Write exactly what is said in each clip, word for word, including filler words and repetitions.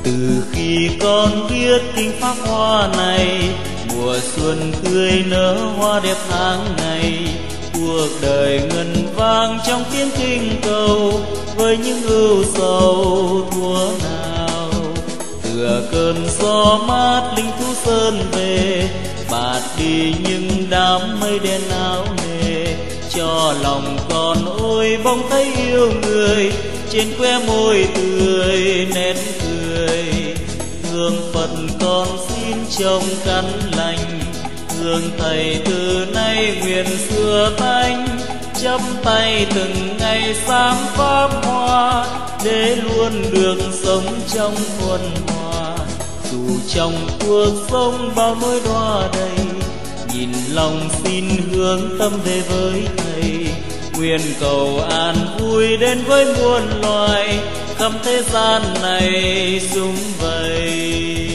Từ khi con biết kinh pháp hoa này, mùa xuân tươi nở hoa đẹp tháng ngày, cuộc đời ngân vang trong tiếng kinh cầu, với những ưu sầu thua nào. Tựa cơn gió mát linh thú sơn về, bạt đi những đám mây đen áo nề, cho lòng con ôi bỗng thấy yêu người, trên khóe môi tươi nét cười. Hương Phật con xin trông căn lành, hương Thầy từ nay nguyện xưa tánh, chắp tay từng ngày sáng pháp hoa, để luôn được sống trong thuần hòa. Dù trong cuộc sống bao nỗi đọa đầy, nhìn lòng xin hướng tâm về với Thầy, nguyện cầu an vui đến với muôn loài, khắp thế gian này sum vầy.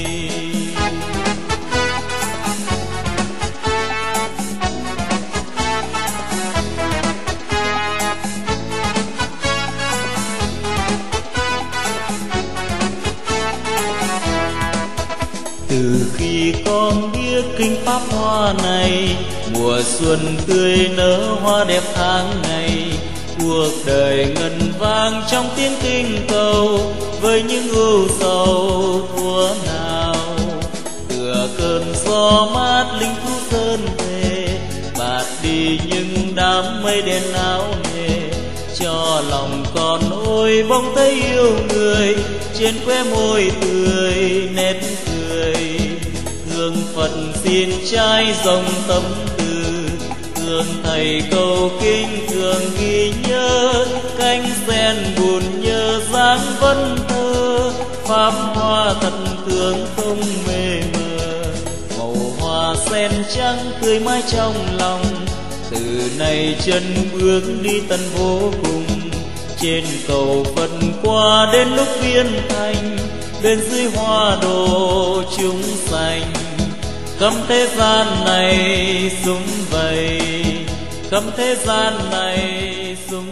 Từ khi con biết kinh pháp hoa này, mùa xuân tươi nở hoa đẹp tháng ngày, cuộc đời ngân vang trong tiếng kinh cầu, với những ưu sầu thua nào. Tựa cơn gió mát linh thú sơn về, bạt đi những đám mây đen áo nề, cho lòng con ôi bỗng thấy yêu người, trên khóe môi tươi nét cười. Hương Phật xin trai dòng tâm từ, hương Thầy cầu kinh thường ghi nhớ, cánh sen buồn nhớ dáng vân thơ, pháp hoa thật tướng không mê mờ. Màu hoa sen trắng tươi mãi trong lòng, từ nay chân bước đi tận vô cùng, trên cầu Phật qua đến lúc viên thành, bên dưới hoa đồ chúng sanh. Khắp thế gian này sum vầy, khắp thế gian này sum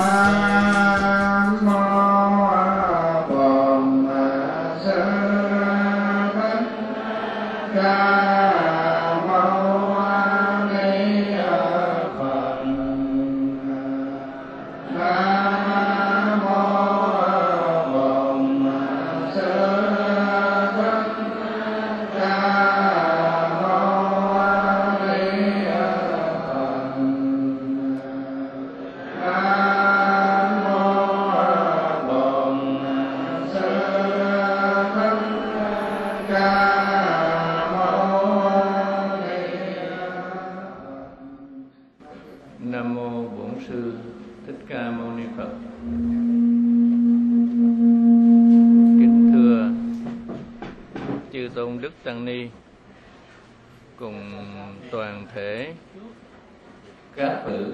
Đức Tăng Ni cùng toàn thể các tử.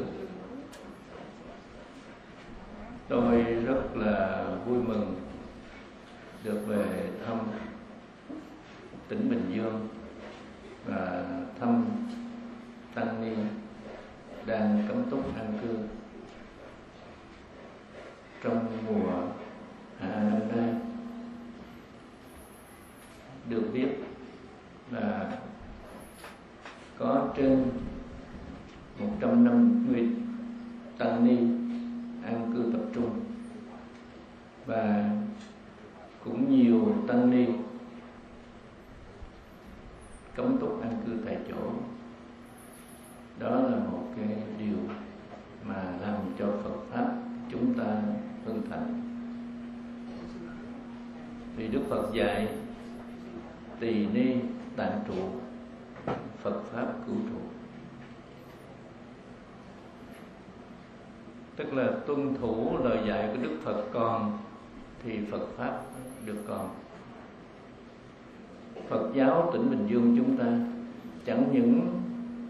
Tôi rất là vui mừng được về thăm tỉnh Bình Dương và thăm Tăng Ni đang cấm túc an cư trong mùa hạ năm nay. Được biết là có trên một trăm năm mươi Tăng Ni an cư tập trung, và cũng nhiều Tăng Ni cấm túc an cư tại chỗ. Đó là một cái điều mà làm cho Phật Pháp chúng ta hưng thịnh. Vì Đức Phật dạy tỳ ni tạng trụ, Phật Pháp cứu trụ, tức là tuân thủ lời dạy của Đức Phật còn thì Phật Pháp được còn. Phật giáo tỉnh Bình Dương chúng ta chẳng những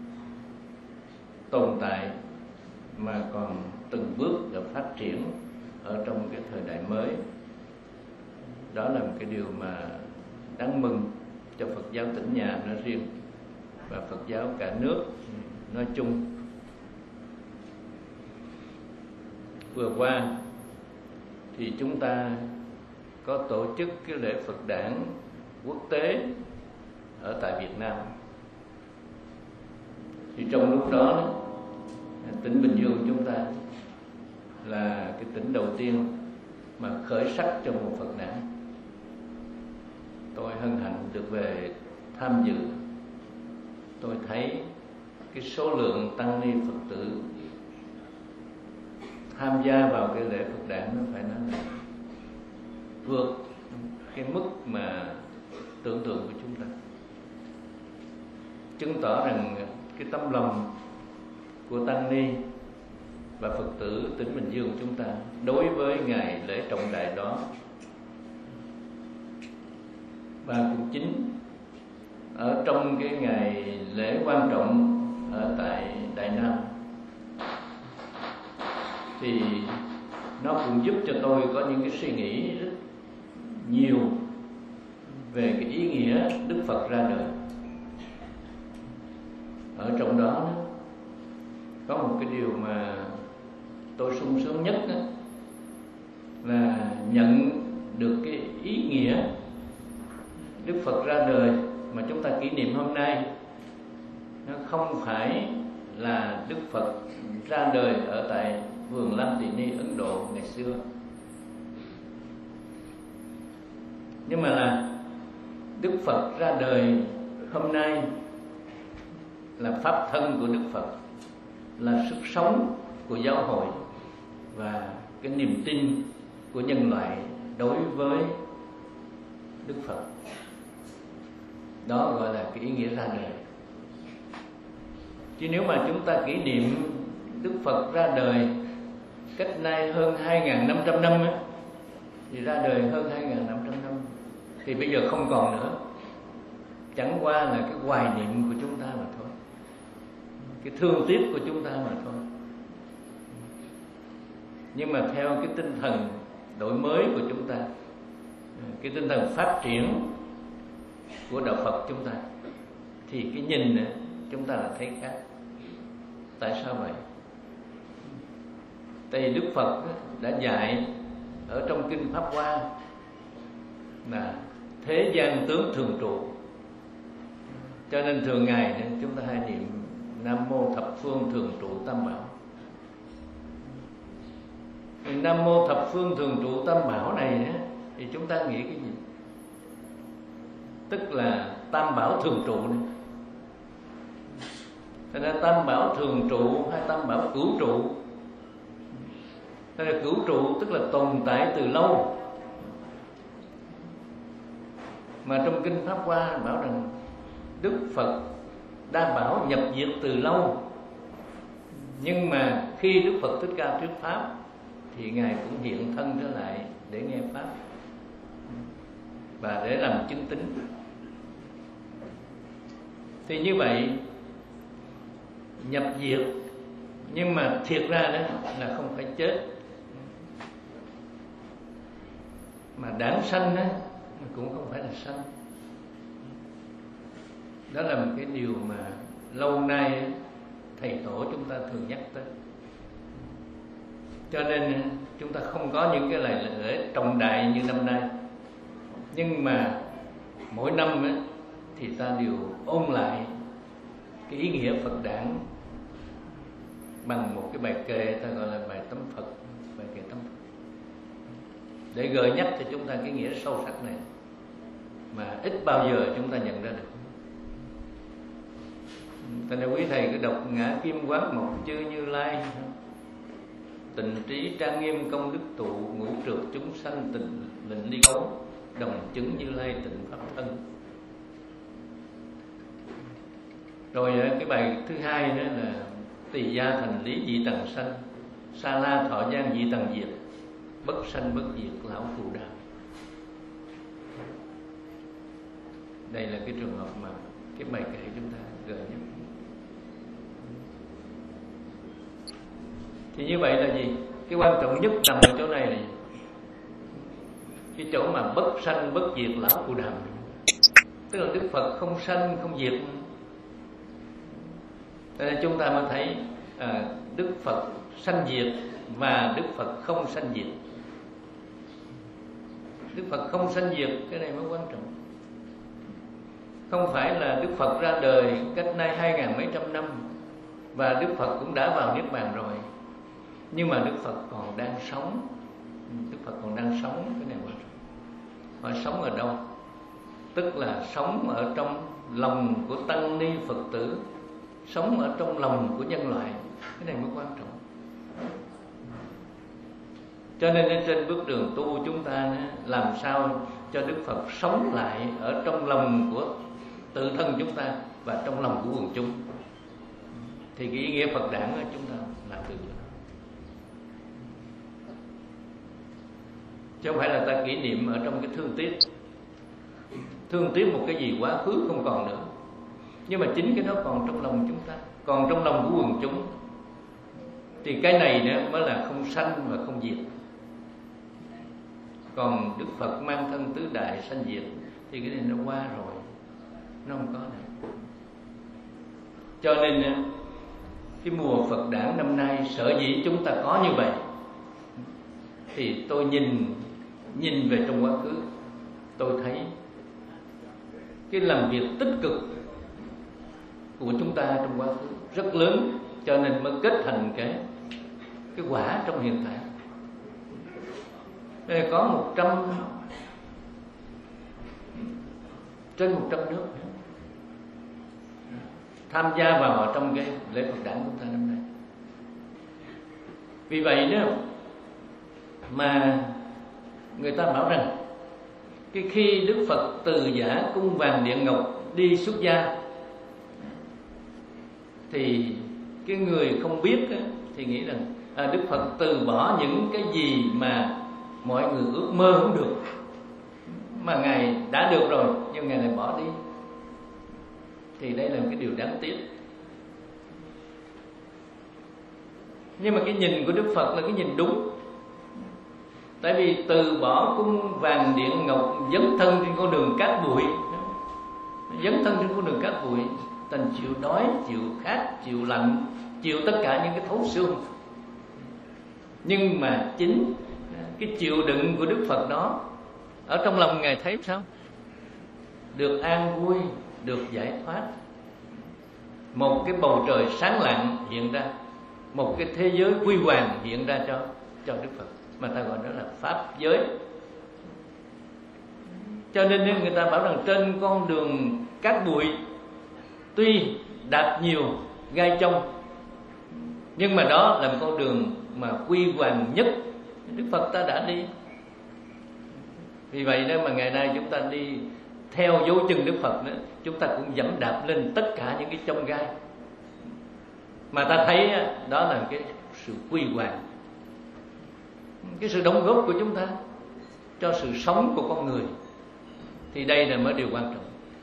tồn tại mà còn từng bước được phát triển ở trong cái thời đại mới. Đó là một cái điều mà đáng mừng cho Phật giáo tỉnh nhà nói riêng và Phật giáo cả nước nói chung. Vừa qua thì chúng ta có tổ chức cái lễ Phật đản quốc tế ở tại Việt Nam. Thì trong lúc đó, tỉnh Bình Dương chúng ta là cái tỉnh đầu tiên mà khởi sắc trong một Phật đản. Tôi hân hạnh được về tham dự. Tôi thấy cái số lượng tăng ni Phật tử tham gia vào cái lễ Phật đản nó phải nói là vượt cái mức mà tưởng tượng của chúng ta, chứng tỏ rằng cái tấm lòng của tăng ni và Phật tử tỉnh Bình Dương chúng ta đối với ngày lễ trọng đại đó. Và cũng chính ở trong cái ngày lễ quan trọng ở tại Đại Nam thì nó cũng giúp cho tôi có những cái suy nghĩ rất nhiều về cái ý nghĩa Đức Phật ra đời. Ở trong đó có một cái điều mà tôi sung sướng nhất đó, là nhận được cái ý nghĩa Đức Phật ra đời mà chúng ta kỷ niệm hôm nay. Nó không phải là Đức Phật ra đời ở tại vườn Lam Tỳ Ni Ấn Độ ngày xưa, nhưng mà là Đức Phật ra đời hôm nay là pháp thân của Đức Phật, là sức sống của giáo hội và cái niềm tin của nhân loại đối với Đức Phật. Đó gọi là cái ý nghĩa ra đời. Chứ nếu mà chúng ta kỷ niệm Đức Phật ra đời cách nay hơn hai nghìn năm trăm năm ấy, thì ra đời hơn hai nghìn năm trăm năm thì bây giờ không còn nữa. Chẳng qua là cái hoài niệm của chúng ta mà thôi, cái thương tiếc của chúng ta mà thôi. Nhưng mà theo cái tinh thần đổi mới của chúng ta, cái tinh thần phát triển của đạo Phật chúng ta, thì cái nhìn này, chúng ta là thấy khác. Tại sao vậy? Tại vì Đức Phật đã dạy ở trong kinh Pháp Hoa là thế gian tướng thường trụ. Cho nên thường ngày chúng ta hay niệm Nam Mô Thập Phương Thường Trụ Tam Bảo. Nam Mô Thập Phương Thường Trụ Tam Bảo này thì chúng ta nghĩ cái gì? Tức là Tam Bảo thường trụ này. Thế nên Tam Bảo thường trụ hay Tam Bảo cửu trụ. Thế là cửu trụ tức là tồn tại từ lâu. Mà trong kinh Pháp Hoa bảo rằng Đức Phật đã bảo nhập diệt từ lâu, nhưng mà khi Đức Phật Thích Ca thuyết pháp thì Ngài cũng hiện thân trở lại để nghe pháp và để làm chứng tín. Thì như vậy nhập diệt, nhưng mà thiệt ra đó là không phải chết, mà đản sanh đó cũng không phải là sanh. Đó là một cái điều mà lâu nay thầy tổ chúng ta thường nhắc tới. Cho nên chúng ta không có những cái ngày lễ trọng đại như năm nay, nhưng mà mỗi năm ấy, thì ta đều ôn lại cái ý nghĩa Phật đản bằng một cái bài kệ, ta gọi là bài tấm Phật, bài kệ tấm Phật, để gợi nhắc cho chúng ta cái nghĩa sâu sắc này mà ít bao giờ chúng ta nhận ra được. Thành ra quý thầy cứ đọc Ngã Kim Quán Mộc Chư Như Lai: tịnh trí trang nghiêm công đức tụ, ngũ trược chúng sanh tịnh lệnh ly cấu, đồng chứng Như Lai tịnh pháp thân. Rồi cái bài thứ hai đó là tỳ gia thành lý dị tầng sanh, sa la thọ gian dị tầng diệt, bất sanh bất diệt lão phù đà. Đây là cái trường hợp mà cái bài kệ chúng ta gợi nhất. Thì như vậy là gì? Cái quan trọng nhất nằm ở chỗ này này, cái chỗ mà bất sanh bất diệt lão phù đàm, tức là Đức Phật không sanh không diệt. Nên chúng ta mới thấy à, Đức Phật sanh diệt và Đức Phật không sanh diệt. Đức Phật không sanh diệt, cái này mới quan trọng. Không phải là Đức Phật ra đời cách nay hai ngàn mấy trăm năm và Đức Phật cũng đã vào Niết Bàn rồi, nhưng mà Đức Phật còn đang sống. Đức Phật còn đang sống, cái này quan trọng. Họ sống ở đâu? Tức là sống ở trong lòng của tăng ni Phật tử, sống ở trong lòng của nhân loại, cái này mới quan trọng. Cho nên trên bước đường tu chúng ta làm sao cho Đức Phật sống lại ở trong lòng của tự thân chúng ta và trong lòng của quần chúng, thì cái ý nghĩa Phật đản chúng ta làm được. Chứ không phải là ta kỷ niệm ở trong cái thương tiếc, thương tiếc một cái gì quá khứ không còn nữa, nhưng mà chính cái đó còn trong lòng chúng ta, còn trong lòng của quần chúng, thì cái này nữa mới là không sanh và không diệt. Còn Đức Phật mang thân tứ đại sanh diệt thì cái này nó qua rồi, nó không có nữa. Cho nên cái mùa Phật đản năm nay sở dĩ chúng ta có như vậy, thì tôi nhìn nhìn về trong quá khứ, tôi thấy cái làm việc tích cực của chúng ta trong quá khứ rất lớn, cho nên mới kết thành cái cái quả trong hiện tại. Đây có một trăm trên một trăm nước tham gia vào trong cái lễ Phật đản của ta năm nay. Vì vậy đó mà người ta bảo rằng cái khi Đức Phật từ giã cung vàng điện ngọc đi xuất gia, thì cái người không biết đó, thì nghĩ rằng à, Đức Phật từ bỏ những cái gì mà mọi người ước mơ không được, mà Ngài đã được rồi nhưng Ngài lại bỏ đi. Thì đây là một cái điều đáng tiếc. Nhưng mà cái nhìn của Đức Phật là cái nhìn đúng. Tại vì từ bỏ cung vàng điện ngọc, dấn thân trên con đường cát bụi, dấn thân trên con đường cát bụi, thành chịu đói, chịu khát, chịu lạnh, chịu tất cả những cái thấu xương. Nhưng mà chính cái chịu đựng của Đức Phật đó, ở trong lòng Ngài thấy sao? Được an vui, được giải thoát. Một cái bầu trời sáng lạng hiện ra, một cái thế giới quy hoàng hiện ra cho cho Đức Phật, mà ta gọi đó là pháp giới. Cho nên người ta bảo rằng trên con đường cát bụi tuy đạp nhiều gai trong, nhưng mà đó là một con đường mà quy hoàng nhất Đức Phật ta đã đi. Vì vậy đó mà ngày nay chúng ta đi theo dấu chân Đức Phật nữa, chúng ta cũng dẫm đạp lên tất cả những cái chông gai mà ta thấy đó là cái sự quy hoàng, cái sự đóng góp của chúng ta cho sự sống của con người. Thì đây là mới điều quan trọng.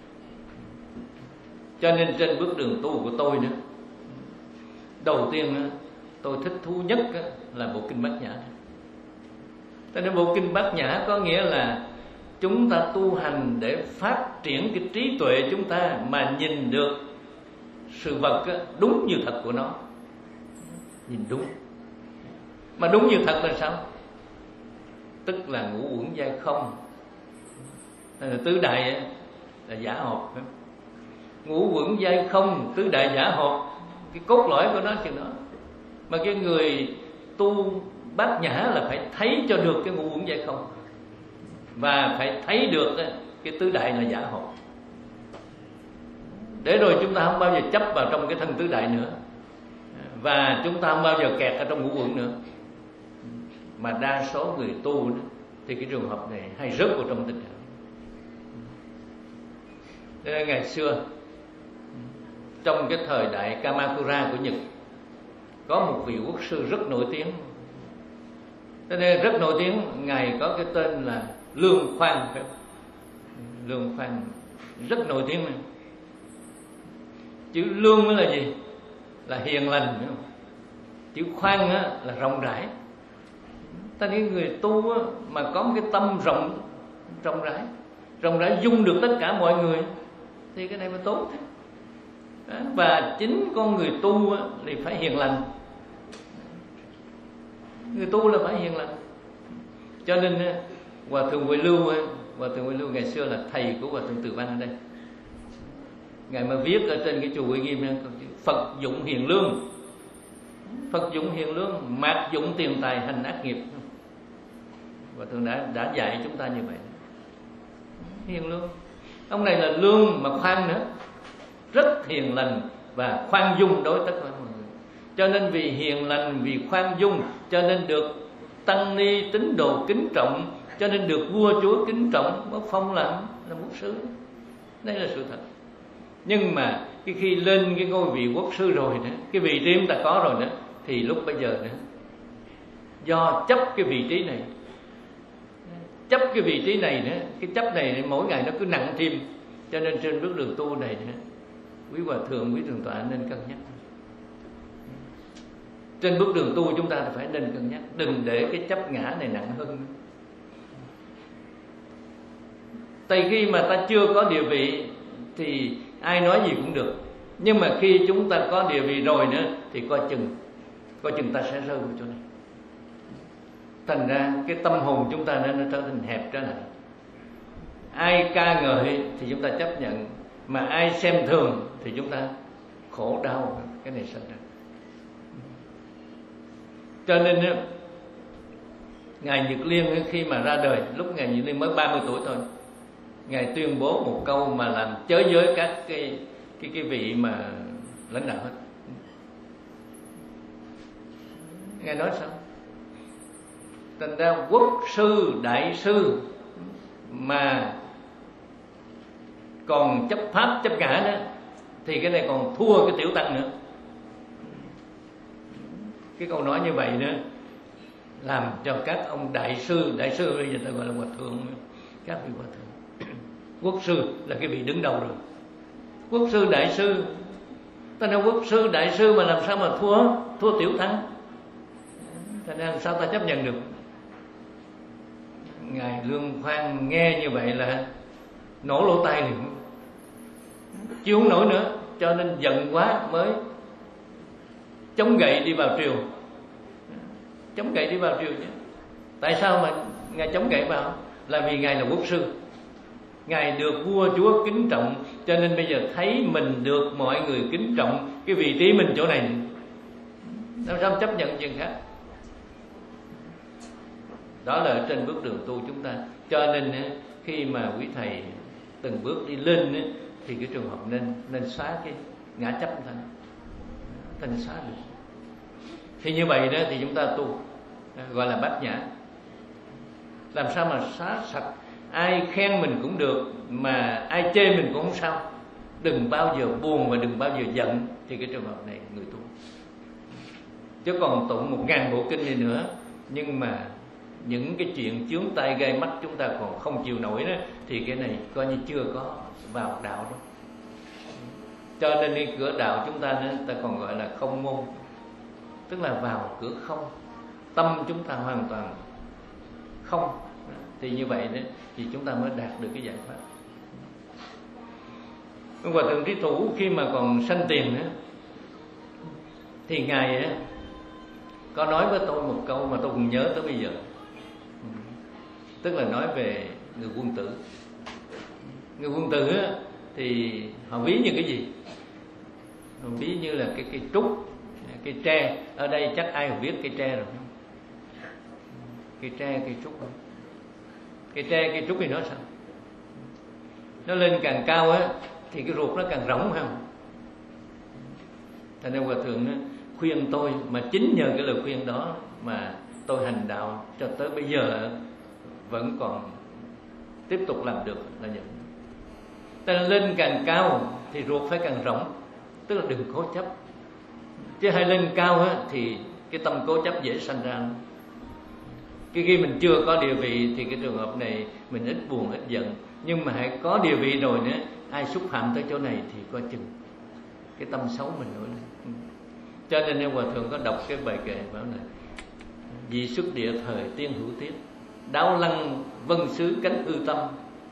Cho nên trên bước đường tu của tôi nữa, đầu tiên tôi thích thú nhất là bộ kinh Bát Nhã. Cho nên bộ kinh Bát Nhã có nghĩa là chúng ta tu hành để phát triển cái trí tuệ chúng ta, mà nhìn được sự vật đúng như thật của nó. Nhìn đúng. Mà đúng như thật là sao? Tức là ngũ uẩn giai không. Là tứ đại là giả hợp. Ngũ uẩn giai không, tứ đại giả hợp, cái cốt lõi của nó chừng đó. Mà cái người tu Bát Nhã là phải thấy cho được cái ngũ uẩn giai không, và phải thấy được cái tứ đại là giả hợp, để rồi chúng ta không bao giờ chấp vào trong cái thân tứ đại nữa, và chúng ta không bao giờ kẹt ở trong ngũ uẩn nữa. Mà đa số người tu đó, thì cái trường hợp này hay rớt vào trong tình trạng. Nên ngày xưa trong cái thời đại Kamakura của Nhật, có một vị quốc sư rất nổi tiếng. Cho nên rất nổi tiếng, ngài có cái tên là Lương Khoan. Lương Khoan rất nổi tiếng này. Chữ lương là gì? Là hiền lành, phải không? Chữ khoan á, là rộng rãi. Ta nghĩ người tu á, mà có một cái tâm rộng rộng rãi, rộng rãi dung được tất cả mọi người, thì cái này mới tốt thế. Đó, và chính con người tu á, thì phải hiền lành. Người tu là phải hiền lành. Cho nên Hòa thượng Huệ Lưu ấy, Hòa thượng Huệ Lưu ngày xưa là thầy của Hòa thượng Từ Văn ở đây. Ngài mà viết ở trên cái chùa Huệ Nghiêm này, Phật dụng hiền lương, Phật dụng hiền lương, mạt dụng tiền tài hành ác nghiệp. Hòa thượng đã đã dạy chúng ta như vậy. Hiền lương, ông này là lương mà khoan nữa, rất hiền lành và khoan dung đối tất cả mọi người. Cho nên vì hiền lành, vì khoan dung, cho nên được tăng ni tín đồ kính trọng, cho nên được vua chúa kính trọng, có phong làm là quốc sư. Đây là sự thật. Nhưng mà cái khi lên cái ngôi vị quốc sư rồi nữa, cái vị trí chúng ta có rồi nữa, thì lúc bây giờ nữa, do chấp cái vị trí này, chấp cái vị trí này nữa, cái chấp này mỗi ngày nó cứ nặng thêm. Cho nên trên bước đường tu này nữa, quý hòa thượng, quý thượng tọa nên cân nhắc. Trên bước đường tu chúng ta phải nên cân nhắc, đừng để cái chấp ngã này nặng hơn. Tại khi mà ta chưa có địa vị thì ai nói gì cũng được, nhưng mà khi chúng ta có địa vị rồi nữa thì coi chừng, coi chừng ta sẽ rơi vào chỗ này. Thành ra cái tâm hồn chúng ta nên nó trở thành hẹp trở lại. Ai ca ngợi thì chúng ta chấp nhận, mà ai xem thường thì chúng ta khổ đau. Cái này xảy ra. Cho nên Ngài Nhật Liên khi mà ra đời, lúc Ngài Nhật Liên mới ba mươi tuổi thôi, Ngài tuyên bố một câu mà làm chới giới các cái cái cái vị mà lãnh đạo hết. Ngài nói sao? Thành ra quốc sư, đại sư mà còn chấp pháp, chấp ngã nữa thì cái này còn thua cái tiểu tăng nữa. Cái câu nói như vậy nữa làm cho các ông đại sư, đại sư bây giờ ta gọi là hòa thượng, các vị hòa thượng, quốc sư là cái vị đứng đầu rồi. Quốc sư, đại sư, ta nói quốc sư, đại sư mà làm sao mà thua thua tiểu tăng? Thành ra sao ta chấp nhận được? Ngài Lương Khoan nghe như vậy là nổ lỗ tai liền, chịu không nổi nữa, cho nên giận quá mới chống gậy đi vào triều. Chống gậy đi vào triều chứ. Tại sao mà Ngài chống gậy vào? Là vì Ngài là quốc sư, Ngài được vua chúa kính trọng, cho nên bây giờ thấy mình được mọi người kính trọng, cái vị trí mình chỗ này, làm sao chấp nhận chuyện khác? Đó là trên bước đường tu chúng ta. Cho nên khi mà quý thầy từng bước đi lên thì cái trường hợp nên nên xóa cái ngã chấp thanh, thanh xóa được. Thì như vậy đó thì chúng ta tu gọi là bát nhã. Làm sao mà xóa sạch? Ai khen mình cũng được, mà ai chê mình cũng không sao. Đừng bao giờ buồn và đừng bao giờ giận. Thì cái trường hợp này người tu. Chứ còn tụng một ngàn bộ kinh này nữa, nhưng mà những cái chuyện chướng tai gây mắt chúng ta còn không chịu nổi đó, thì cái này coi như chưa có vào đạo đó. Cho nên cái cửa đạo chúng ta nữa, ta còn gọi là không môn, tức là vào cửa không, tâm chúng ta hoàn toàn không. Thì như vậy đó thì chúng ta mới đạt được cái giải pháp. Hòa thượng Trí Thủ khi mà còn sanh tiền nữa, thì Ngài á, có nói với tôi một câu mà tôi còn nhớ tới bây giờ. Tức là nói về người quân tử. Người quân tử á, thì họ ví như cái gì? Họ ví như là cái cây trúc, cây tre. Ở đây chắc ai cũng biết cây tre rồi. Cây tre, cây trúc. Cây tre, cây trúc thì nó sao? Nó lên càng cao á thì cái ruột nó càng rỗng, phải không? Thành ra Hòa thượng khuyên tôi, mà chính nhờ cái lời khuyên đó mà tôi hành đạo cho tới bây giờ vẫn còn tiếp tục làm được là vậy. Ta lên càng cao thì ruột phải càng rỗng, tức là đừng cố chấp. Chứ hay lên cao á, thì cái tâm cố chấp dễ sanh ra. Cái khi mình chưa có địa vị thì cái trường hợp này mình ít buồn ít giận. Nhưng mà hãy có địa vị rồi nữa, ai xúc phạm tới chỗ này thì coi chừng cái tâm xấu mình nữa. Cho nên em Hòa thượng có đọc cái bài kệ bảo là dị xuất địa thời tiên hữu tiết, đáo lăng vân xứ cánh hư tâm.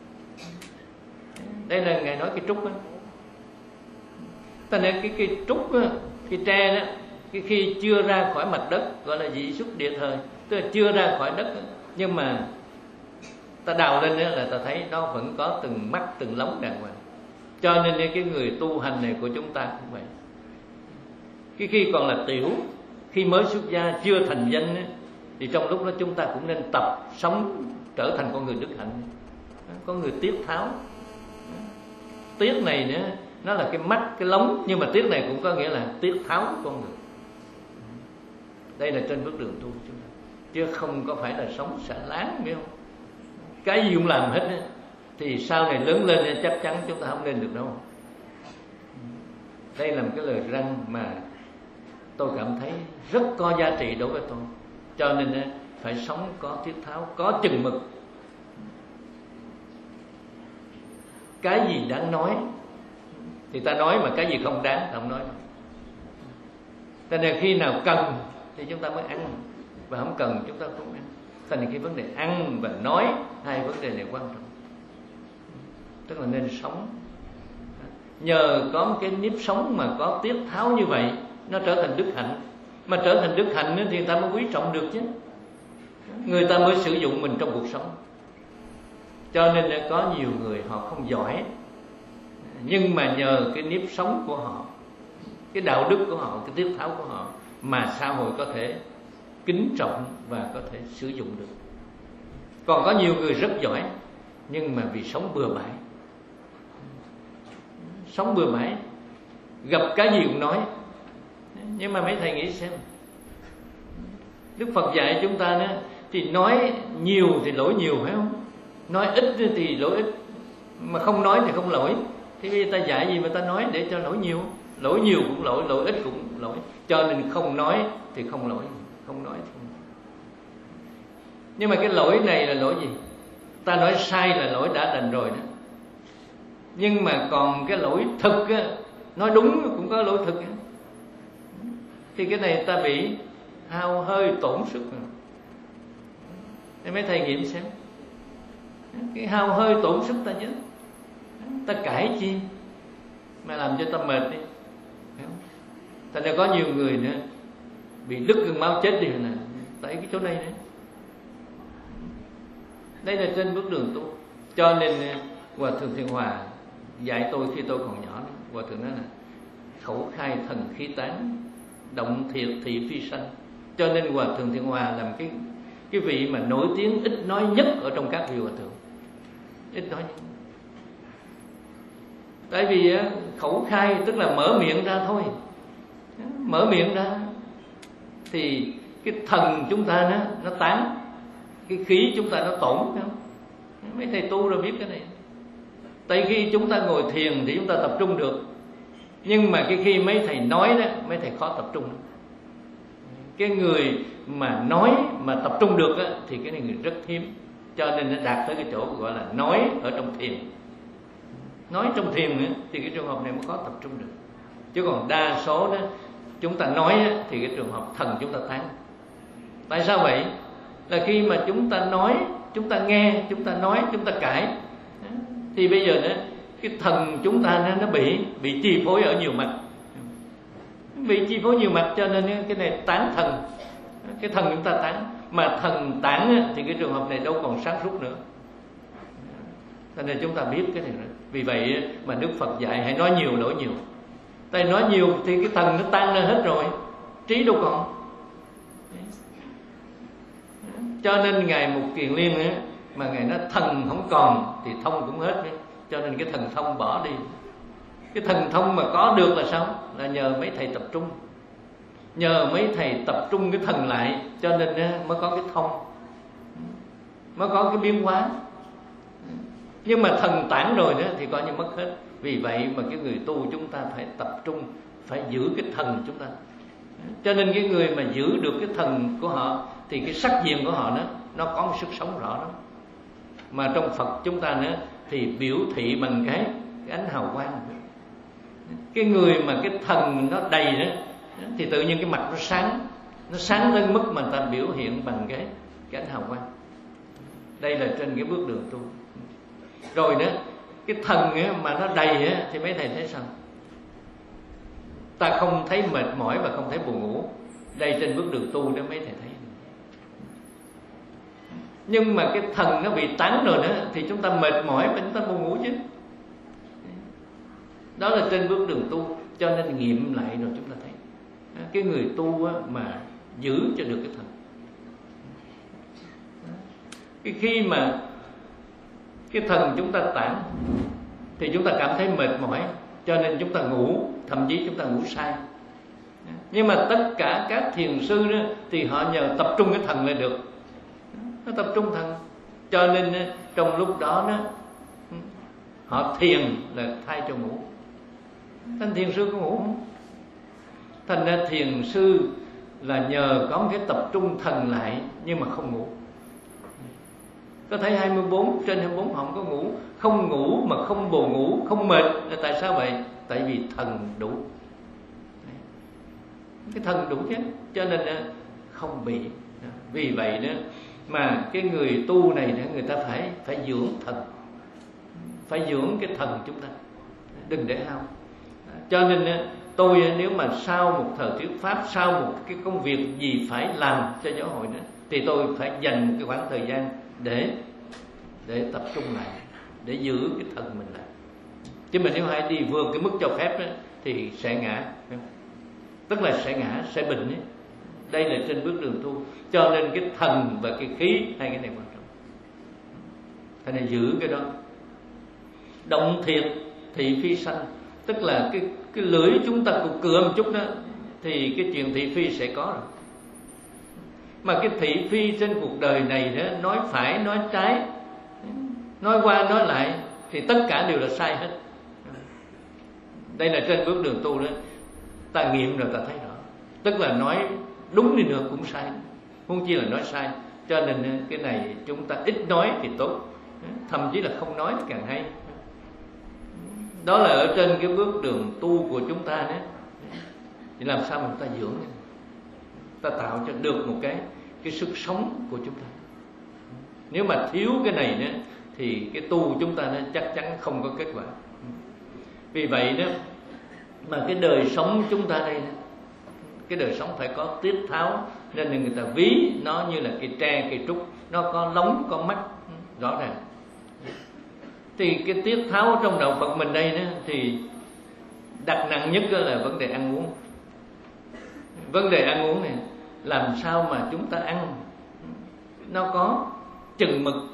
Đây là Ngài nói cái trúc á. Ta nói cái cái trúc á, cái tre đó, cái khi chưa ra khỏi mặt đất gọi là dị xuất địa thời, tức là chưa ra khỏi đất, nhưng mà ta đào lên đó là ta thấy nó vẫn có từng mắt từng lóng đàng hoàng. Cho nên cái người tu hành này của chúng ta cũng vậy. Cái khi còn là tiểu, khi mới xuất gia chưa thành danh ấy, thì trong lúc đó chúng ta cũng nên tập sống trở thành con người đức hạnh, có người tiết tháo. Tiết này nữa, nó là cái mắt, cái lóng, nhưng mà tiết này cũng có nghĩa là tiết tháo của con người. Đây là trên bước đường tu của chúng ta, chứ không có phải là sống xả láng, biết không? Cái gì cũng làm hết ấy, thì sau này lớn lên chắc chắn chúng ta không lên được đâu. Đây là một cái lời răn mà tôi cảm thấy rất có giá trị đối với tôi. Cho nên phải sống có tiết tháo, có chừng mực. Cái gì đáng nói thì ta nói, mà cái gì không đáng thì không nói. Cho nên khi nào cần thì chúng ta mới ăn, và không cần chúng ta không ăn. Thành ra cái vấn đề ăn và nói, hai vấn đề này quan trọng. Tức là nên sống. Nhờ có một cái nếp sống mà có tiết tháo như vậy, nó trở thành đức hạnh. Mà trở thành đức hạnh thì người ta mới quý trọng được chứ. Người ta mới sử dụng mình trong cuộc sống. Cho nên có nhiều người họ không giỏi, nhưng mà nhờ cái nếp sống của họ, cái đạo đức của họ, cái tiết tháo của họ, mà xã hội có thể kính trọng và có thể sử dụng được. Còn có nhiều người rất giỏi, nhưng mà vì sống bừa bãi, sống bừa bãi, gặp cái gì cũng nói. Nhưng mà mấy thầy nghĩ xem, Đức Phật dạy chúng ta đó, thì nói nhiều thì lỗi nhiều, phải không? Nói ít thì lỗi ít, mà không nói thì không lỗi. Thế bây giờ ta dạy gì mà ta nói để cho lỗi nhiều? Lỗi nhiều cũng lỗi, lỗi ít cũng lỗi. Cho nên không nói thì không lỗi, không nói thì không. Nhưng mà cái lỗi này là lỗi gì? Ta nói sai là lỗi đã đành rồi đó. Nhưng mà còn cái lỗi thực á, nói đúng cũng có lỗi thực á, thì cái này ta bị hao hơi tổn sức. Mấy thầy nghiệm xem, cái hao hơi tổn sức ta nhớ, ta cãi chi mà làm cho ta mệt đi. Thành ra có nhiều người nữa bị đứt gân máu chết đi nè, tại cái chỗ này nữa. Đây là trên bước đường tu. Cho nên Hòa Thượng Thiện Hòa dạy tôi khi tôi còn nhỏ, Hòa Thượng nói là khẩu khai thần khí tán, động thiệt thị phi sanh. Cho nên Hòa Thượng Thiện Hòa là một cái cái vị mà nổi tiếng ít nói nhất ở trong các vị hòa thượng, ít nói nhất. Tại vì khẩu khai tức là mở miệng ra thôi, mở miệng ra thì cái thần chúng ta nó nó tán, cái khí chúng ta nó tổn, phải không? Mấy thầy tu rồi biết cái này. Tại khi chúng ta ngồi thiền thì chúng ta tập trung được, nhưng mà cái khi mấy thầy nói đó, mấy thầy khó tập trung. Cái người mà nói mà tập trung được á, thì cái này người rất hiếm. Cho nên nó đạt tới cái chỗ gọi là nói ở trong thiền. Nói trong thiền nữa, thì cái trường hợp này mới khó tập trung được. Chứ còn đa số đó chúng ta nói á, thì cái trường hợp thần chúng ta tán. Tại sao vậy? Là khi mà chúng ta nói, chúng ta nghe, chúng ta nói, chúng ta cãi, thì bây giờ đó, cái thần chúng ta nó, nó bị bị chi phối ở nhiều mặt, bị chi phối nhiều mặt. Cho nên cái này tán thần, cái thần chúng ta tán. Mà thần tán thì cái trường hợp này đâu còn sáng suốt nữa. Cho nên chúng ta biết cái này rồi. Vì vậy mà Đức Phật dạy hãy nói nhiều lỗi nhiều. Tại nói nhiều thì cái thần nó tan ra hết rồi, trí đâu còn. Cho nên Ngài Mục Kiền Liên ấy, mà Ngài nói thần không còn thì thông cũng hết. Cho nên cái thần thông bỏ đi. Cái thần thông mà có được là sao? Là nhờ mấy thầy tập trung, nhờ mấy thầy tập trung cái thần lại, cho nên mới có cái thông, mới có cái biến hóa. Nhưng mà thần tản rồi nữa thì coi như mất hết. Vì vậy mà cái người tu chúng ta phải tập trung, phải giữ cái thần chúng ta. Cho nên cái người mà giữ được cái thần của họ thì cái sắc diện của họ nó nó có một sức sống rõ đó. Mà trong Phật chúng ta nữa thì biểu thị bằng cái, cái ánh hào quang. Cái người mà cái thần nó đầy đó thì tự nhiên cái mặt nó sáng, nó sáng lên mức mà ta biểu hiện bằng cái cái ánh hào quang. Đây là trên cái bước đường tu. Rồi đó, cái thần ấy mà nó đầy ấy, thì mấy thầy thấy sao? Ta không thấy mệt mỏi và không thấy buồn ngủ. Đây trên bước đường tu đó mấy thầy thấy. Nhưng mà cái thần nó bị tán rồi nữa thì chúng ta mệt mỏi và chúng ta buồn ngủ chứ. Đó là trên bước đường tu. Cho nên nghiệm lại rồi chúng ta thấy cái người tu mà giữ cho được cái thần, cái khi mà cái thần chúng ta tản thì chúng ta cảm thấy mệt mỏi, cho nên chúng ta ngủ, thậm chí chúng ta ngủ sai. Nhưng mà tất cả các thiền sư đó thì họ nhờ tập trung cái thần là được, nó tập trung thần, cho nên trong lúc đó đó họ thiền là thay cho ngủ. Thành thiền sư có ngủ không? Thành ra thiền sư là nhờ có một cái tập trung thần lại nhưng mà không ngủ. Có thấy hai mươi bốn trên hai mươi bốn họ không có ngủ, không ngủ mà không buồn ngủ, không mệt là tại sao vậy? Tại vì thần đủ. Cái thần đủ chứ, cho nên không bị. Vì vậy đó mà cái người tu này người ta phải phải dưỡng thần, phải dưỡng cái thần chúng ta, đừng để hao. Cho nên tôi nếu mà sau một thời thuyết pháp, sau một cái công việc gì phải làm cho giáo hội nữa, thì tôi phải dành một cái khoảng thời gian để để tập trung lại, để giữ cái thần mình lại. Chứ mà nếu ai đi vượt cái mức cho phép đó, thì sẽ ngã, tức là sẽ ngã, sẽ bệnh ấy. Đây là trên bước đường tu. Cho nên cái thần và cái khí, hai cái này quan trọng. Thế nên giữ cái đó. Động thiệt thị phi sanh, tức là cái cái lưỡi chúng ta cục cựa một chút đó thì cái chuyện thị phi sẽ có rồi. Mà cái thị phi trên cuộc đời này đó, nói phải nói trái, nói qua nói lại thì tất cả đều là sai hết. Đây là trên bước đường tu đó, ta nghiệm rồi ta thấy rõ. Tức là nói đúng đi nữa cũng sai, huống chi là nói sai. Cho nên cái này chúng ta ít nói thì tốt, thậm chí là không nói thì càng hay. Đó là ở trên cái bước đường tu của chúng ta đó. Thì làm sao mà chúng ta dưỡng, ta tạo cho được một cái cái sức sống của chúng ta. Nếu mà thiếu cái này đó thì cái tu chúng ta nó chắc chắn không có kết quả. Vì vậy đó mà cái đời sống chúng ta đây, cái đời sống phải có tiết tháo, nên là người ta ví nó như là cây tre, cây trúc, nó có lóng, có mắt rõ ràng. Thì cái tiết tháo trong đạo Phật mình đây đó, thì đặt nặng nhất là vấn đề ăn uống. Vấn đề ăn uống này, làm sao mà chúng ta ăn nó có chừng mực.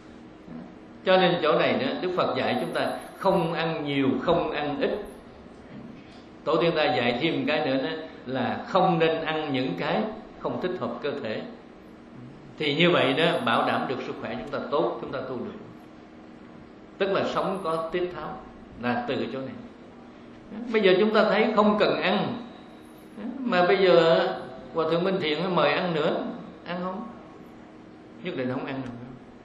Cho nên chỗ này đó, Đức Phật dạy chúng ta không ăn nhiều, không ăn ít. Tổ tiên ta dạy thêm cái nữa đó, là không nên ăn những cái không thích hợp cơ thể. Thì như vậy đó bảo đảm được sức khỏe chúng ta tốt, chúng ta tu được. Tức là sống có tiết tháo, là từ chỗ này. Bây giờ chúng ta thấy không cần ăn, mà bây giờ Hòa Thượng Minh Thiện mời ăn nữa, ăn không? Nhất định không ăn đâu.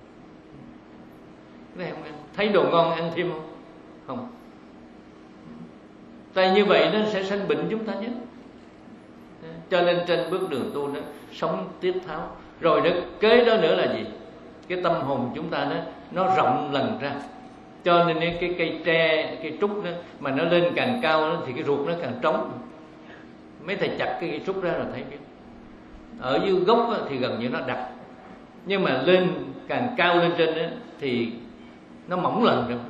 Cái này không ăn. Thấy đồ ngon ăn thêm không? Không. Tại như vậy nó sẽ sanh bệnh chúng ta nhé. Cho nên trên bước đường tu nó sống tiết tháo. Rồi đó, kế đó nữa là gì? Cái tâm hồn chúng ta nó, nó rộng lần ra. Cho nên cái cây tre, cây trúc đó, mà nó lên càng cao đó, thì cái ruột nó càng trống. Mấy thầy chặt cái cây trúc ra là thấy biết. Ở dưới gốc đó, thì gần như nó đặc. Nhưng mà lên càng cao lên trên đó, thì nó mỏng lần rồi.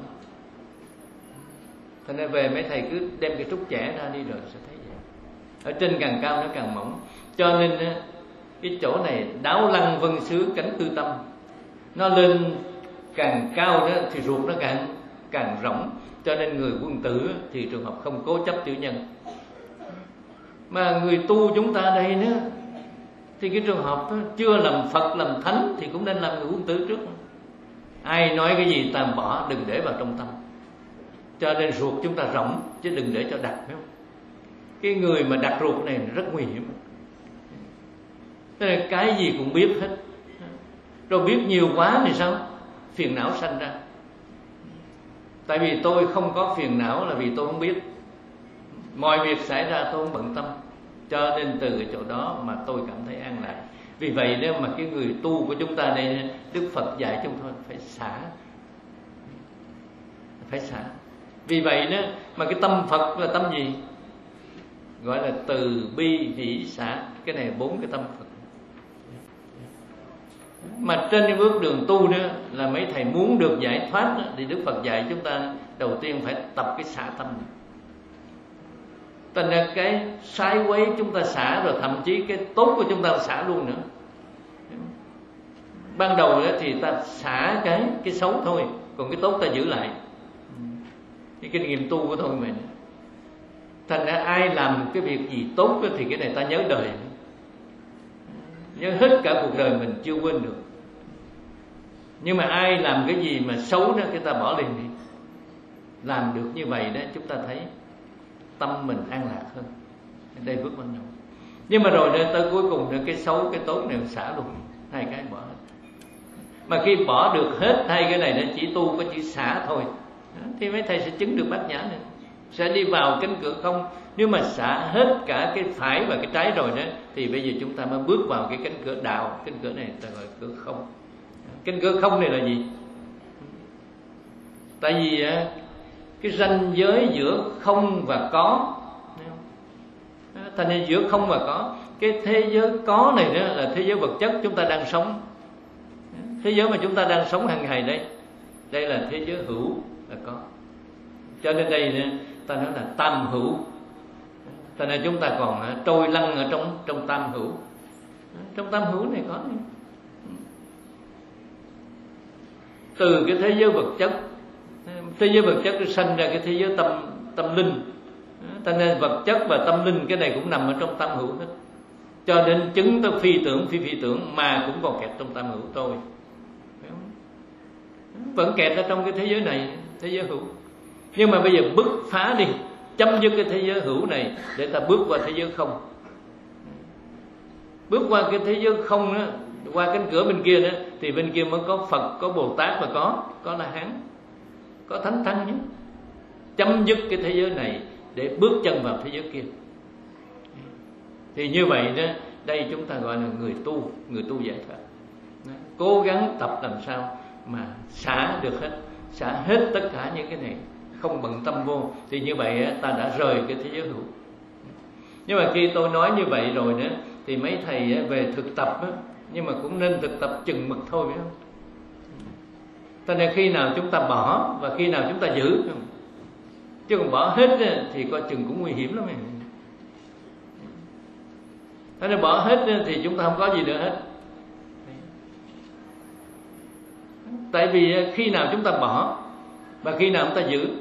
Thành ra về mấy thầy cứ đem cái trúc chẻ ra đi rồi sẽ thấy vậy. Ở trên càng cao nó càng mỏng. Cho nên cái chỗ này đáo lăng vân xứ cánh tư tâm. Nó lên càng cao đó thì ruột nó càng càng rỗng. Cho nên người quân tử thì trường hợp không cố chấp tiểu nhân. Mà người tu chúng ta đây nữa, thì cái trường hợp đó, chưa làm Phật làm Thánh thì cũng nên làm người quân tử trước. Ai nói cái gì ta bỏ, đừng để vào trong tâm. Cho nên ruột chúng ta rỗng, chứ đừng để cho đặc, phải không? Cái người mà đặt ruột này rất nguy hiểm. Thế nên cái gì cũng biết hết. Rồi biết nhiều quá thì sao? Phiền não sanh ra. Tại vì tôi không có phiền não là vì tôi không biết. Mọi việc xảy ra tôi không bận tâm. Cho nên từ cái chỗ đó mà tôi cảm thấy an lạc. Vì vậy nếu mà cái người tu của chúng ta đây, Đức Phật dạy chúng tôi phải xả. Phải xả. Vì vậy đó mà cái tâm Phật là tâm gì? Gọi là từ bi hỷ xả. Cái này bốn cái tâm Phật. Mà trên cái bước đường tu nữa là mấy thầy muốn được giải thoát đó, thì Đức Phật dạy chúng ta đầu tiên phải tập cái xả tâm. Thành ra cái sai quấy chúng ta xả, rồi thậm chí cái tốt của chúng ta xả luôn nữa. Ban đầu đó thì ta xả cái cái xấu thôi, còn cái tốt ta giữ lại. Cái kinh nghiệm tu của tôi mình. Thành ra ai làm cái việc gì tốt đó, thì cái này ta nhớ đời, nhớ hết cả cuộc đời mình chưa quên được. Nhưng mà ai làm cái gì mà xấu đó, cái ta bỏ liền đi. Làm được như vậy đó, chúng ta thấy tâm mình an lạc hơn. Đây bước ban đầu. Nhưng mà rồi tới cuối cùng nữa, cái xấu cái tốt này xả luôn, hai cái bỏ hết. Mà khi bỏ được hết hai cái này, nó chỉ tu có chữ xả thôi, thì mấy thầy sẽ chứng được bát nhã nữa, sẽ đi vào cánh cửa không. Nếu mà xả hết cả cái phải và cái trái rồi đó, thì bây giờ chúng ta mới bước vào cái cánh cửa đạo. Cánh cửa này ta gọi cửa không. Cánh cửa không này là gì? Tại vì cái ranh giới giữa không và có, thành ra giữa không và có, cái thế giới có này đó là thế giới vật chất chúng ta đang sống. Thế giới mà chúng ta đang sống hàng ngày đây, đây là thế giới hữu, là có. Cho nên đây ta nói là tam hữu. Cho nên chúng ta còn trôi lăn ở trong trong tam hữu. Trong tam hữu này có này. Từ cái thế giới vật chất, thế giới vật chất nó sanh ra cái thế giới tâm tâm linh. Cho nên vật chất và tâm linh cái này cũng nằm ở trong tam hữu hết. Cho nên chứng tới phi tưởng phi phi tưởng mà cũng còn kẹt trong tam hữu thôi. Vẫn kẹt ở trong cái thế giới này, thế giới hữu. Nhưng mà bây giờ bứt phá đi, chấm dứt cái thế giới hữu này để ta bước qua thế giới không. Bước qua cái thế giới không đó, qua cánh cửa bên kia đó, thì bên kia mới có Phật, có Bồ Tát và có có La Hán, có Thánh Tăng nhé. Chấm dứt cái thế giới này để bước chân vào thế giới kia. Thì như vậy đó, đây chúng ta gọi là người tu, người tu giải thoát. Cố gắng tập làm sao mà xả được hết, xả hết tất cả những cái này, không bận tâm vô. Thì như vậy ta đã rời cái thế giới hữu. Nhưng mà khi tôi nói như vậy rồi đó, thì mấy thầy về thực tập đó, nhưng mà cũng nên thực tập chừng mực thôi, phải không? Cho nên khi nào chúng ta bỏ và khi nào chúng ta giữ, chứ còn bỏ hết thì coi chừng cũng nguy hiểm lắm. Cho nên bỏ hết thì chúng ta không có gì nữa hết. Tại vì khi nào chúng ta bỏ và khi nào chúng ta giữ,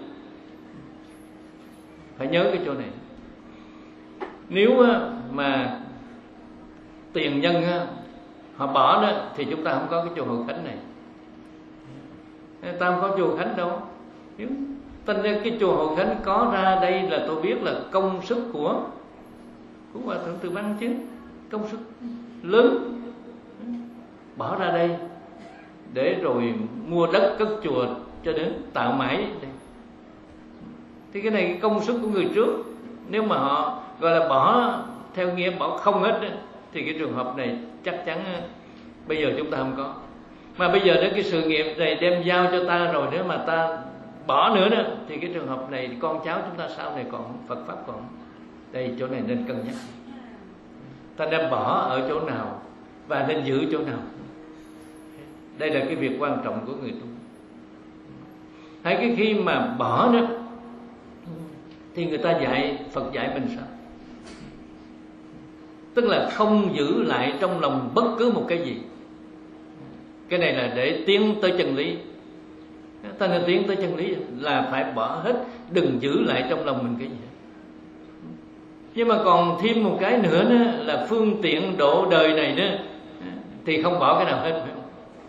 phải nhớ cái chỗ này. Nếu mà tiền nhân họ bỏ đó, thì chúng ta không có cái chùa Hội Khánh này. Ta không có chùa Hội Khánh đâu. Thành ra cái chùa Hội Khánh có ra đây là tôi biết là công sức của của Hòa Thượng Từ Văn chứ, công sức lớn bỏ ra đây để rồi mua đất cất chùa cho đến tạo mãi đây. Thì cái này cái công sức của người trước. Nếu mà họ gọi là bỏ theo nghĩa bỏ không hết đó, thì cái trường hợp này chắc chắn bây giờ chúng ta không có. Mà bây giờ đến cái sự nghiệp này đem giao cho ta rồi, nếu mà ta bỏ nữa đó, thì cái trường hợp này con cháu chúng ta sau này còn Phật pháp còn. Đây chỗ này nên cân nhắc. Ta nên bỏ ở chỗ nào và nên giữ chỗ nào. Đây là cái việc quan trọng của người tu. Hay cái khi mà bỏ đó, thì người ta dạy, Phật dạy mình sao? Tức là không giữ lại trong lòng bất cứ một cái gì. Cái này là để tiến tới chân lý. Ta nên tiến tới chân lý là phải bỏ hết, đừng giữ lại trong lòng mình cái gì. Nhưng mà còn thêm một cái nữa đó, là phương tiện độ đời này đó, thì không bỏ cái nào hết, phải không?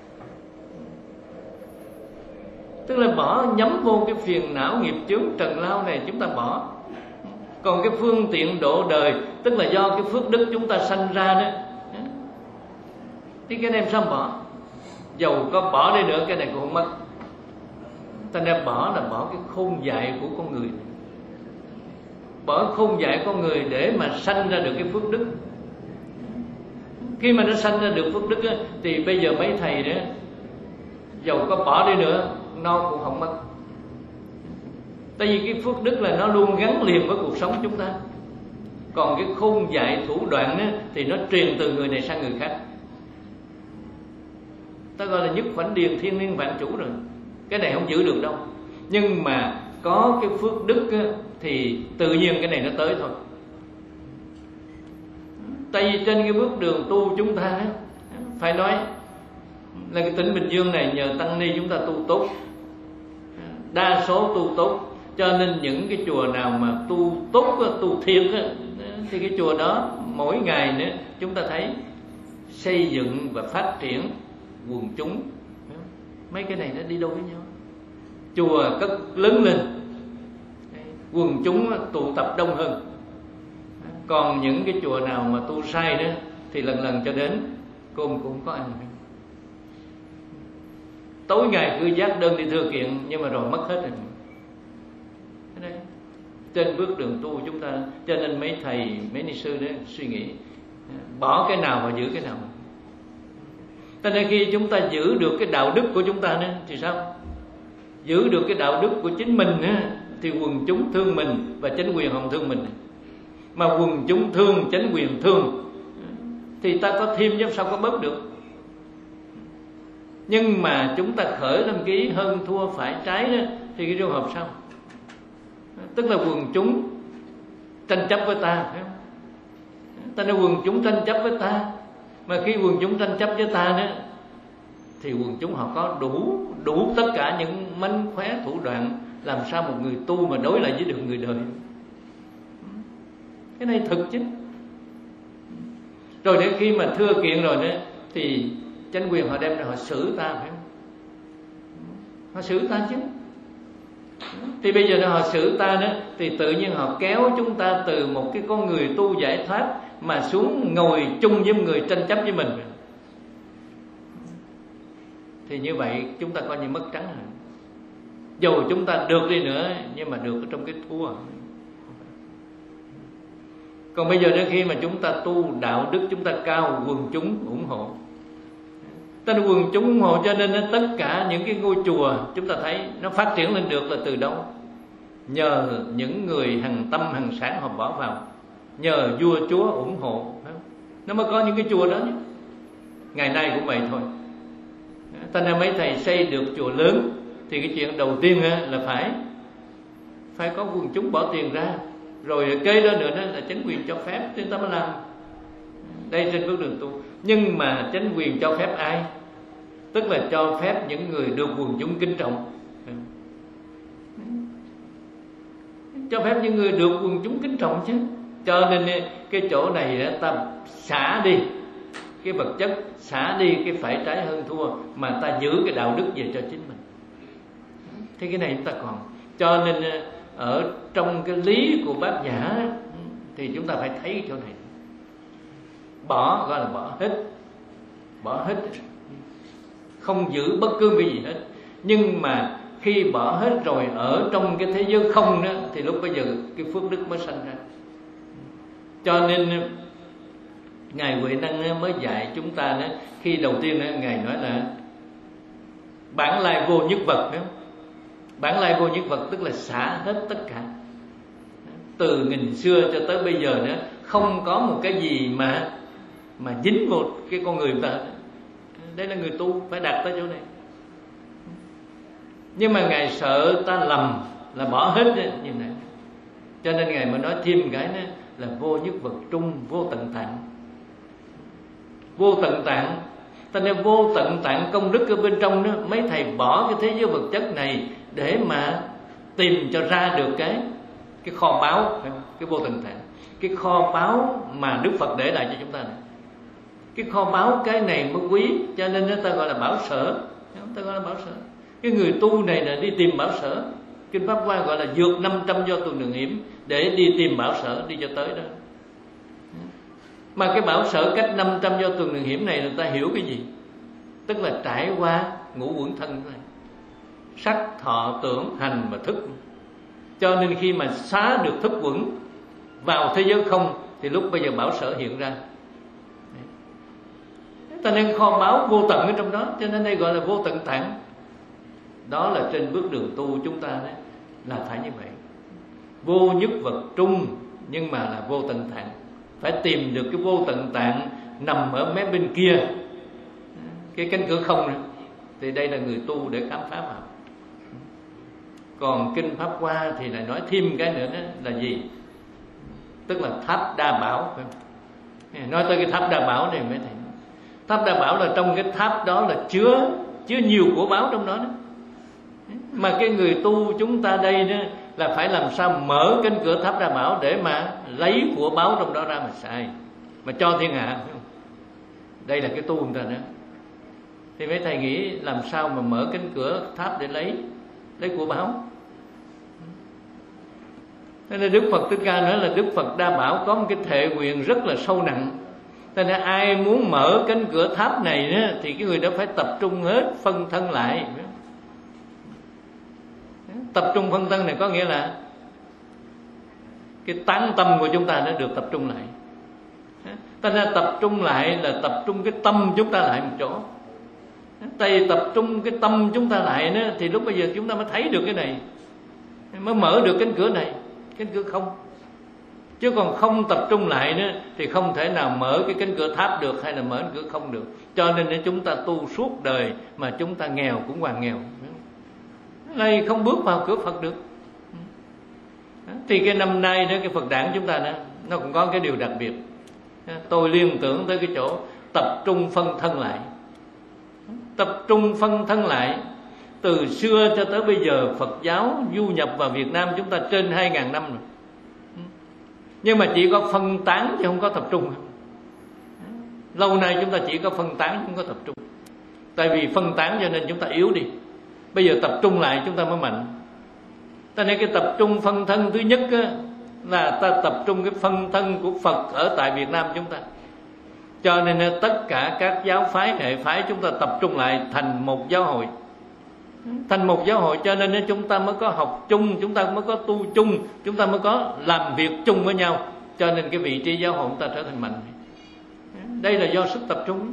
Tức là bỏ nhắm vô cái phiền não nghiệp chướng trần lao này chúng ta bỏ. Còn cái phương tiện độ đời, tức là do cái phước đức chúng ta sanh ra đó, thì cái này sao bỏ? Dầu có bỏ đi nữa cái này cũng không mất. Ta nên bỏ là bỏ cái khôn dại của con người, bỏ khôn dại con người để mà sanh ra được cái phước đức. Khi mà nó sanh ra được phước đức á, thì bây giờ mấy thầy đó dầu có bỏ đi nữa nó cũng không mất. Tại vì cái phước đức là nó luôn gắn liền với cuộc sống chúng ta. Còn cái khôn dại thủ đoạn đó, thì nó truyền từ người này sang người khác. ta gọi là nhất khoảnh điền thiên niên vạn chủ rồi. Cái này không giữ được đâu. Nhưng mà có cái phước đức á, thì tự nhiên cái này nó tới thôi. Tại vì trên cái bước đường tu chúng ta á, phải nói là cái tỉnh Bình Dương này nhờ tăng ni chúng ta tu tốt, đa số tu tốt, cho nên những cái chùa nào mà tu tốt, tu thiệt thì cái chùa đó mỗi ngày nữa chúng ta thấy xây dựng và phát triển quần chúng. Mấy cái này nó đi đôi với nhau. Chùa cất lớn lên, quần chúng tụ tập đông hơn. Còn những cái chùa nào mà tu sai đó thì lần lần cho đến cơm cũng không có ăn. Tối ngày cứ giác đơn đi thưa kiện, nhưng mà rồi mất hết rồi. Đấy. Trên bước đường tu chúng ta, cho nên mấy thầy, mấy ni sư đó suy nghĩ bỏ cái nào và giữ cái nào. Cho nên khi chúng ta giữ được cái đạo đức của chúng ta nữa thì sao? Giữ được cái đạo đức của chính mình nữa, thì quần chúng thương mình và chánh quyền không thương mình. Mà quần chúng thương, chánh quyền thương thì ta có thêm chứ sao có bớt được. Nhưng mà chúng ta khởi lên cái hơn thua phải trái đó, thì cái trường hợp sao? Tức là quần chúng tranh chấp với ta, phải không? Ta nói quần chúng tranh chấp với ta, mà khi quần chúng tranh chấp với ta đó thì quần chúng họ có đủ đủ tất cả những mánh khóe thủ đoạn, làm sao một người tu mà đối lại với được người đời. Cái này thực chứ. Rồi đến khi mà thưa kiện rồi đó thì chánh quyền họ đem ra họ xử ta, phải không? Họ xử ta chứ. Thì bây giờ họ xử ta đó thì tự nhiên họ kéo chúng ta từ một cái con người tu giải thoát mà xuống ngồi chung với người tranh chấp với mình. Thì như vậy chúng ta coi như mất trắng rồi. Dù chúng ta được đi nữa, nhưng mà được ở trong cái thua. Còn bây giờ đến khi mà chúng ta tu đạo đức, chúng ta cao, quần chúng ủng hộ. Tên quần chúng ủng hộ, cho nên tất cả những cái ngôi chùa chúng ta thấy nó phát triển lên được là từ đâu? Nhờ những người hằng tâm hằng sáng họ bỏ vào, nhờ vua chúa ủng hộ, nó mới có những cái chùa đó nhé. Ngày nay cũng vậy thôi. Thành ra mấy thầy xây được chùa lớn thì cái chuyện đầu tiên là phải phải có quần chúng bỏ tiền ra, rồi kế đó nữa đó là chánh quyền cho phép thì ta mới làm. Đây trên bước đường tu. Nhưng mà chánh quyền cho phép ai? Tức là cho phép những người được quần chúng kính trọng. Cho phép những người được quần chúng kính trọng chứ. Cho nên cái chỗ này ta xả đi cái vật chất, xả đi cái phải trái hơn thua, mà ta giữ cái đạo đức về cho chính mình. Thế cái này chúng ta còn. Cho nên ở trong cái lý của Bát Nhã thì chúng ta phải thấy cái chỗ này. Bỏ gọi là bỏ hết. Bỏ hết, không giữ bất cứ cái gì hết. Nhưng mà khi bỏ hết rồi, ở trong cái thế giới không đó, thì lúc bây giờ cái phước đức mới sanh ra. Cho nên Ngài Huệ Năng mới dạy chúng ta đó, khi đầu tiên đó, Ngài nói là bản lai vô nhất vật. Đó. Bản lai vô nhất vật tức là xả hết tất cả. Từ nghìn xưa cho tới bây giờ nữa, không có một cái gì mà mà dính một cái con người ta. Đây là người tu phải đặt tới chỗ này. Nhưng mà Ngài sợ ta lầm là bỏ hết như này, cho nên Ngài mới nói thêm cái đó là vô nhất vật trung, vô tận tạng. Vô tận tạng, ta nên vô tận tạng công đức ở bên trong đó. Mấy thầy bỏ cái thế giới vật chất này để mà tìm cho ra được cái cái kho báu, cái vô tận tạng, cái kho báu mà Đức Phật để lại cho chúng ta này. Cái kho báu cái này mới quý, cho nên người ta gọi là bảo sở. Ta gọi là bảo sở. Cái người tu này là đi tìm bảo sở. Kinh Pháp Hoa gọi là vượt năm trăm do tuần đường hiểm để đi tìm bảo sở, đi cho tới đó. Mà cái bảo sở cách năm trăm do tuần đường hiểm này người ta hiểu cái gì? Tức là trải qua ngũ uẩn thân này, sắc, thọ, tưởng, hành và thức. Cho nên khi mà xá được thức uẩn vào thế giới không thì lúc bây giờ bảo sở hiện ra. Ta nên kho báu vô tận ở trong đó, cho nên đây gọi là vô tận tạng. Đó là trên bước đường tu chúng ta đấy, là phải như vậy. Vô nhất vật trung, nhưng mà là vô tận tạng. Phải tìm được cái vô tận tạng nằm ở mé bên kia, cái cánh cửa không này. Thì đây là người tu để khám phá vào. Còn kinh Pháp Hoa thì lại nói thêm cái nữa đó là gì? Tức là tháp Đa Bảo. Nói tới cái tháp Đa Bảo này mới thầy. Tháp Đa Bảo là trong cái tháp đó là chứa chứa nhiều của báo trong đó đó. Mà cái người tu chúng ta đây đó là phải làm sao mở cánh cửa tháp Đa Bảo để mà lấy của báo trong đó ra mà xài, mà cho thiên hạ. Đây là cái tu người ta nữa. Thì mấy thầy nghĩ làm sao mà mở cánh cửa tháp để lấy lấy của báo. Thế nên Đức Phật Thích Ca nói là Đức Phật Đa Bảo có một cái thệ nguyện rất là sâu nặng. Thế nên ai muốn mở cánh cửa tháp này đó, thì cái người đó phải tập trung hết phân thân lại. Tập trung phân thân này có nghĩa là cái tán tâm của chúng ta nó được tập trung lại. Ta ra tập trung lại là tập trung cái tâm chúng ta lại một chỗ. Tại vì tập trung cái tâm chúng ta lại đó, thì lúc bây giờ chúng ta mới thấy được cái này, mới mở được cánh cửa này, cánh cửa không. Chứ còn không tập trung lại nữa thì không thể nào mở cái cánh cửa tháp được, hay là mở cánh cửa không được. Cho nên chúng ta tu suốt đời mà chúng ta nghèo cũng hoàn nghèo. Này không bước vào cửa Phật được. Thì cái năm nay đó, cái Phật đản chúng ta đó, nó cũng có cái điều đặc biệt. Tôi liên tưởng tới cái chỗ tập trung phân thân lại. Tập trung phân thân lại. Từ xưa cho tới bây giờ Phật giáo du nhập vào Việt Nam chúng ta trên hai ngàn năm rồi. Nhưng mà chỉ có phân tán chứ không có tập trung. Lâu nay chúng ta chỉ có phân tán, không có tập trung. Tại vì phân tán cho nên chúng ta yếu đi. Bây giờ tập trung lại chúng ta mới mạnh. Ta nên cái tập trung phân thân thứ nhất á, là ta tập trung cái phân thân của Phật ở tại Việt Nam chúng ta. Cho nên tất cả các giáo phái, hệ phái chúng ta tập trung lại thành một giáo hội. Thành một giáo hội cho nên chúng ta mới có học chung, chúng ta mới có tu chung, chúng ta mới có làm việc chung với nhau. Cho nên cái vị trí giáo hội chúng ta trở thành mạnh. Đây là do sức tập trung.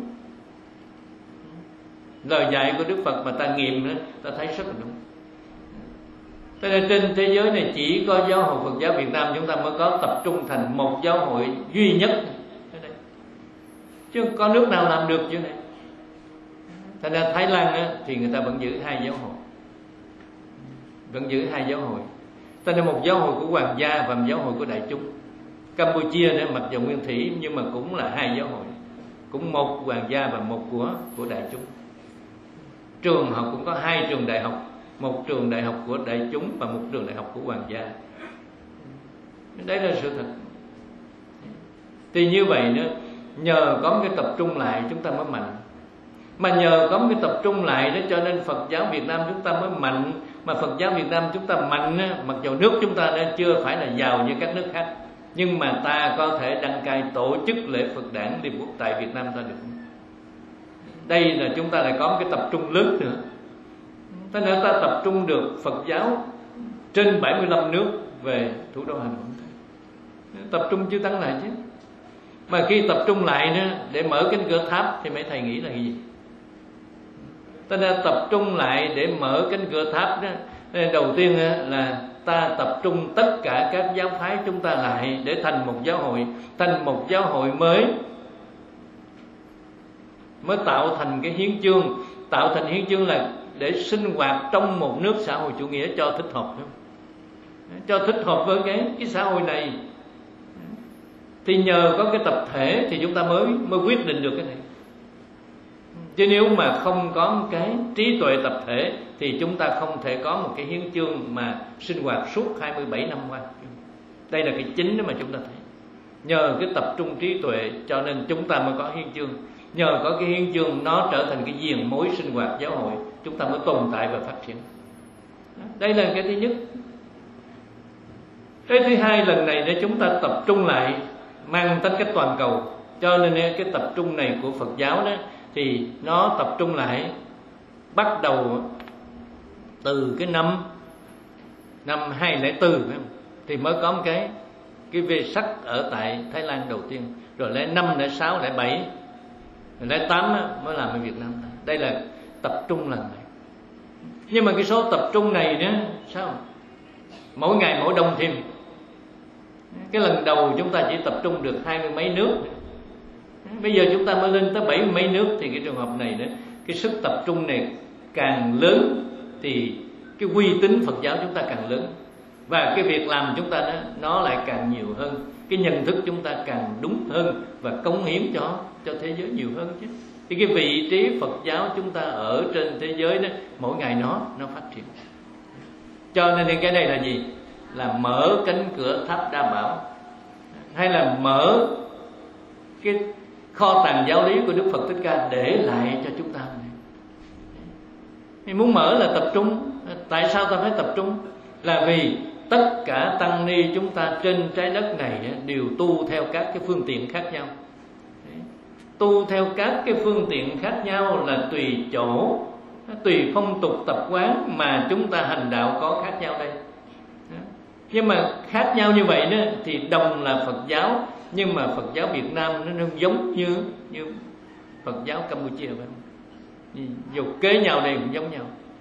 Lời dạy của Đức Phật mà ta nghiệm đó, ta thấy rất là đúng. Cho nên trên thế giới này chỉ có giáo hội Phật giáo Việt Nam chúng ta mới có tập trung thành một giáo hội duy nhất. Chứ không có nước nào làm được như này. Thành ra Thái Lan á, thì người ta vẫn giữ hai giáo hội, vẫn giữ hai giáo hội. Cho nên một giáo hội của hoàng gia và một giáo hội của đại chúng. Campuchia nữa, mặc dù nguyên thủy nhưng mà cũng là hai giáo hội, cũng một hoàng gia và một của của đại chúng. Trường học cũng có hai trường đại học, một trường đại học của đại chúng và một trường đại học của hoàng gia. Đấy là sự thật. Thì như vậy nữa, nhờ có một cái tập trung lại chúng ta mới mạnh. Mà nhờ có một cái tập trung lại đó cho nên Phật giáo Việt Nam chúng ta mới mạnh. Mà Phật giáo Việt Nam chúng ta mạnh á, mặc dù nước chúng ta đã chưa phải là giàu như các nước khác, nhưng mà ta có thể đăng cai tổ chức lễ Phật đản Liên Quốc tại Việt Nam ta được. Đây là chúng ta lại có một cái tập trung lớn nữa. Thế nên ta tập trung được Phật giáo trên bảy mươi lăm nước về thủ đô Hà Nội. Tập trung chư tăng lại chứ. Mà khi tập trung lại nữa để mở cánh cửa tháp thì mấy thầy nghĩ là cái gì? Ta nên tập trung lại để mở cánh cửa tháp đó. Nên đầu tiên là ta tập trung tất cả các giáo phái chúng ta lại để thành một giáo hội, thành một giáo hội mới, mới tạo thành cái hiến chương. Tạo thành hiến chương là để sinh hoạt trong một nước xã hội chủ nghĩa cho thích hợp, cho thích hợp với cái cái xã hội này. Thì nhờ có cái tập thể thì chúng ta mới mới quyết định được cái này. Chứ nếu mà không có một cái trí tuệ tập thể thì chúng ta không thể có một cái hiến chương mà sinh hoạt suốt hai mươi bảy năm qua. Đây là cái chính đó mà chúng ta thấy. Nhờ cái tập trung trí tuệ cho nên chúng ta mới có hiến chương. Nhờ có cái hiến chương nó trở thành cái diền mối sinh hoạt giáo hội, chúng ta mới tồn tại và phát triển. Đây là cái thứ nhất. Cái thứ hai, lần này để chúng ta tập trung lại mang tính cách toàn cầu. Cho nên cái tập trung này của Phật giáo đó thì nó tập trung lại bắt đầu từ cái năm năm hai không không bốn thì mới có một cái cái về sắc ở tại Thái Lan đầu tiên, rồi lấy năm lấy sáu lấy bảy lấy tám mới làm ở Việt Nam. Đây là tập trung lần này. Nhưng mà cái số tập trung này nữa sao mỗi ngày mỗi đông thêm. Cái lần đầu chúng ta chỉ tập trung được hai mươi mấy nước, bây giờ chúng ta mới lên tới bảy mươi mấy nước. Thì cái trường hợp này đó, cái sức tập trung này càng lớn thì cái uy tín Phật giáo chúng ta càng lớn, và cái việc làm chúng ta nó, nó lại càng nhiều hơn, cái nhận thức chúng ta càng đúng hơn và cống hiến cho cho thế giới nhiều hơn chứ. Thì cái vị trí Phật giáo chúng ta ở trên thế giới đó mỗi ngày nó nó phát triển. Cho nên cái này là gì? Là mở cánh cửa tháp Đa Bảo, hay là mở cái kho tàng giáo lý của Đức Phật Thích Ca để lại cho chúng ta. Mình muốn mở là tập trung. Tại sao ta phải tập trung? Là vì tất cả tăng ni chúng ta trên trái đất này đều tu theo các cái phương tiện khác nhau. Tu theo các cái phương tiện khác nhau là tùy chỗ, tùy phong tục tập quán mà chúng ta hành đạo có khác nhau đây. Nhưng mà khác nhau như vậy đó thì đồng là Phật giáo, nhưng mà Phật giáo Việt Nam nó giống như như Phật giáo Campuchia vậy. Dù kế nhau đây cũng giống nhau.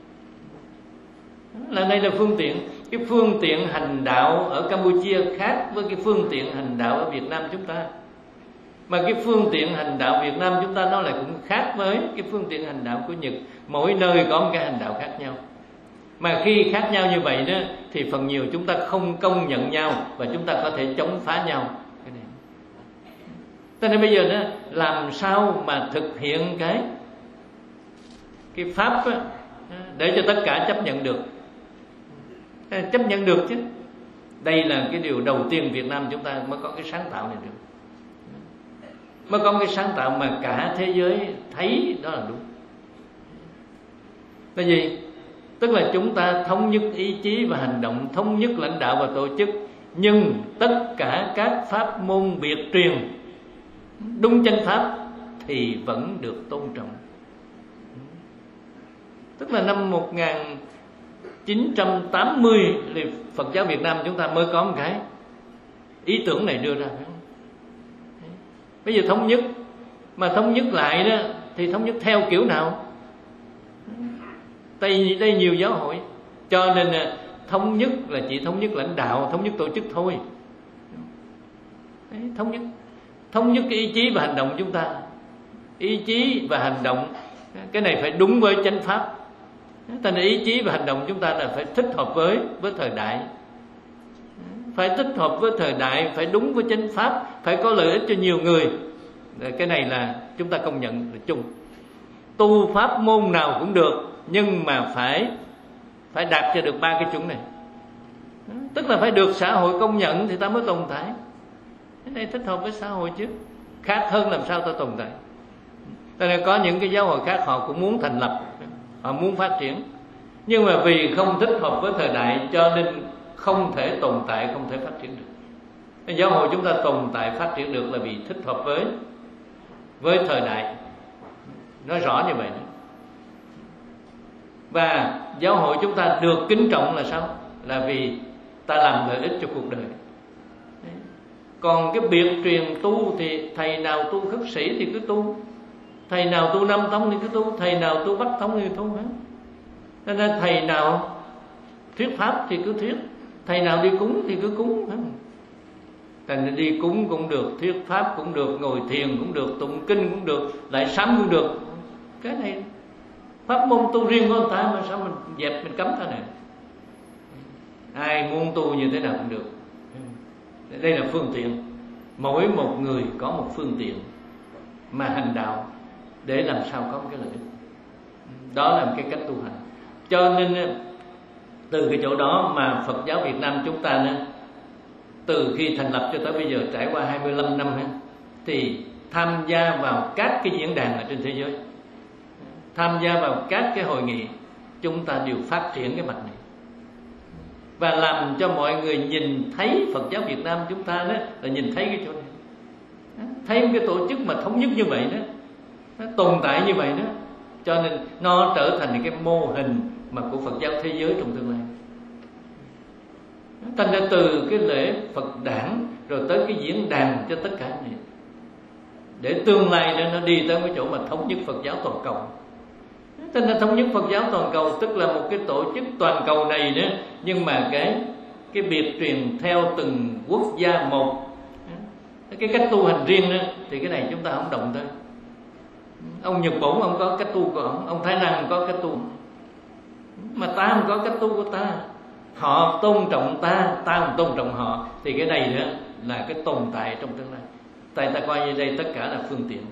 Là đây là phương tiện. Cái phương tiện hành đạo ở Campuchia khác với cái phương tiện hành đạo ở Việt Nam chúng ta. Mà cái phương tiện hành đạo Việt Nam chúng ta nó lại cũng khác với cái phương tiện hành đạo của Nhật. Mỗi nơi có một cái hành đạo khác nhau. Mà khi khác nhau như vậy đó thì phần nhiều chúng ta không công nhận nhau và chúng ta có thể chống phá nhau. Cái này. Cho nên bây giờ đó, làm sao mà thực hiện cái cái pháp đó, để cho tất cả chấp nhận được. Chấp nhận được chứ. Đây là cái điều đầu tiên Việt Nam chúng ta mới có cái sáng tạo này được. Mới có cái sáng tạo mà cả thế giới thấy đó là đúng. Là gì? Tức là chúng ta thống nhất ý chí và hành động, thống nhất lãnh đạo và tổ chức, nhưng tất cả các pháp môn biệt truyền đúng chánh pháp thì vẫn được tôn trọng. Tức là năm một nghìn chín trăm tám mươi thì Phật giáo Việt Nam chúng ta mới có một cái ý tưởng này đưa ra. Bây giờ thống nhất, mà thống nhất lại đó thì thống nhất theo kiểu nào? Đây, đây nhiều giáo hội, cho nên thống nhất là chỉ thống nhất lãnh đạo, thống nhất tổ chức thôi. Đấy, thống nhất thống nhất cái ý chí và hành động chúng ta. Ý chí và hành động cái này phải đúng với chánh pháp. Thành ra ý chí và hành động chúng ta là phải thích hợp với với thời đại, phải thích hợp với thời đại, phải đúng với chánh pháp, phải có lợi ích cho nhiều người. Cái này là chúng ta công nhận là chung. Tu pháp môn nào cũng được, nhưng mà phải phải đạt cho được ba cái chuẩn này. Tức là phải được xã hội công nhận thì ta mới tồn tại. Cái này thích hợp với xã hội chứ, khác hơn làm sao ta tồn tại. Cho nên có những cái giáo hội khác họ cũng muốn thành lập, họ muốn phát triển, nhưng mà vì không thích hợp với thời đại cho nên không thể tồn tại, không thể phát triển được. Giáo hội chúng ta tồn tại phát triển được là vì thích hợp với với thời đại. Nói rõ như vậy đó. Và giáo hội chúng ta được kính trọng là sao? Là vì ta làm lợi ích cho cuộc đời. Còn cái biệt truyền tu thì thầy nào tu khất sĩ thì cứ tu, thầy nào tu năm tông thì cứ tu, thầy nào tu bách tông thì tu hết. Nên là thầy nào thuyết pháp thì cứ thuyết, thầy nào đi cúng thì cứ cúng hết. Thành đi cúng cũng được, thuyết pháp cũng được, ngồi thiền cũng được, tụng kinh cũng được, lại sám cũng được. Cái này pháp môn tu riêng của người ta mà sao mình dẹp mình cấm ta này? Ai muốn tu như thế nào cũng được. Đây là phương tiện. Mỗi một người có một phương tiện mà hành đạo để làm sao có một cái lợi ích. Đó là một cái cách tu hành. Cho nên từ cái chỗ đó mà Phật giáo Việt Nam chúng ta từ khi thành lập cho tới bây giờ trải qua hai mươi lăm năm thì tham gia vào các cái diễn đàn ở trên thế giới, tham gia vào các cái hội nghị, chúng ta đều phát triển cái mặt này và làm cho mọi người nhìn thấy Phật giáo Việt Nam chúng ta đó là nhìn thấy cái chỗ này, thấy một cái tổ chức mà thống nhất như vậy đó, nó tồn tại như vậy đó, cho nên nó trở thành cái mô hình mà của Phật giáo thế giới trong tương lai. Thành ra từ cái lễ Phật đản rồi tới cái diễn đàn cho tất cả này, để tương lai đó nó đi tới cái chỗ mà thống nhất Phật giáo toàn cầu. Thành ra thống nhất Phật giáo toàn cầu tức là một cái tổ chức toàn cầu này nữa, nhưng mà cái cái biệt truyền theo từng quốc gia một, cái cách tu hành riêng nữa, thì cái này chúng ta không động tới. Ông Nhật Bản ông có cách tu của ông, ông Thái Lan có cách tu, Mà ta không có cách tu của ta, họ tôn trọng ta, ta không tôn trọng họ, thì cái này nữa là cái tồn tại trong tương lai. Tại ta coi như đây tất cả là phương tiện.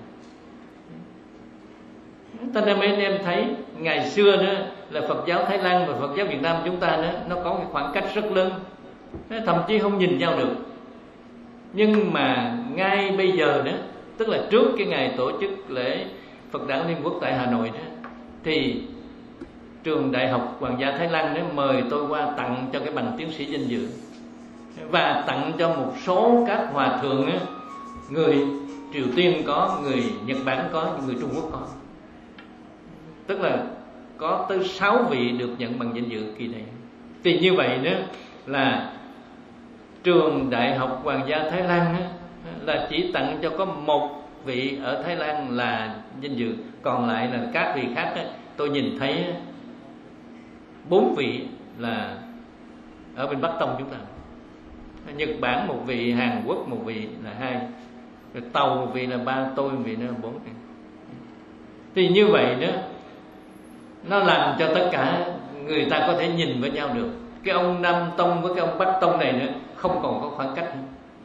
Ta nên mấy anh em thấy ngày xưa nữa là Phật giáo Thái Lan và Phật giáo Việt Nam chúng ta nữa, nó có cái khoảng cách rất lớn, thậm chí không nhìn nhau được. Nhưng mà ngay bây giờ nữa, tức là trước cái ngày tổ chức lễ Phật đản Liên Quốc tại Hà Nội đó, thì trường Đại học Hoàng gia Thái Lan đó mời tôi qua tặng cho cái bằng tiến sĩ danh dự, và tặng cho một số các hòa thượng đó, người Triều Tiên có, người Nhật Bản có, người Trung Quốc có. Tức là có tới sáu vị được nhận bằng danh dự kỳ này. Thì như vậy nữa là trường Đại học Hoàng gia Thái Lan á, là chỉ tặng cho có một vị ở Thái Lan là danh dự, còn lại là các vị khác á, tôi nhìn thấy á, bốn vị là ở bên Bắc Tông chúng ta. Nhật Bản một vị, Hàn Quốc một vị là hai, rồi Tàu một vị là ba, tôi một vị nữa là bốn. Thì như vậy đó, nó làm cho tất cả người ta có thể nhìn với nhau được. Cái ông Nam Tông với cái ông Bắc Tông này nữa không còn có khoảng cách nữa.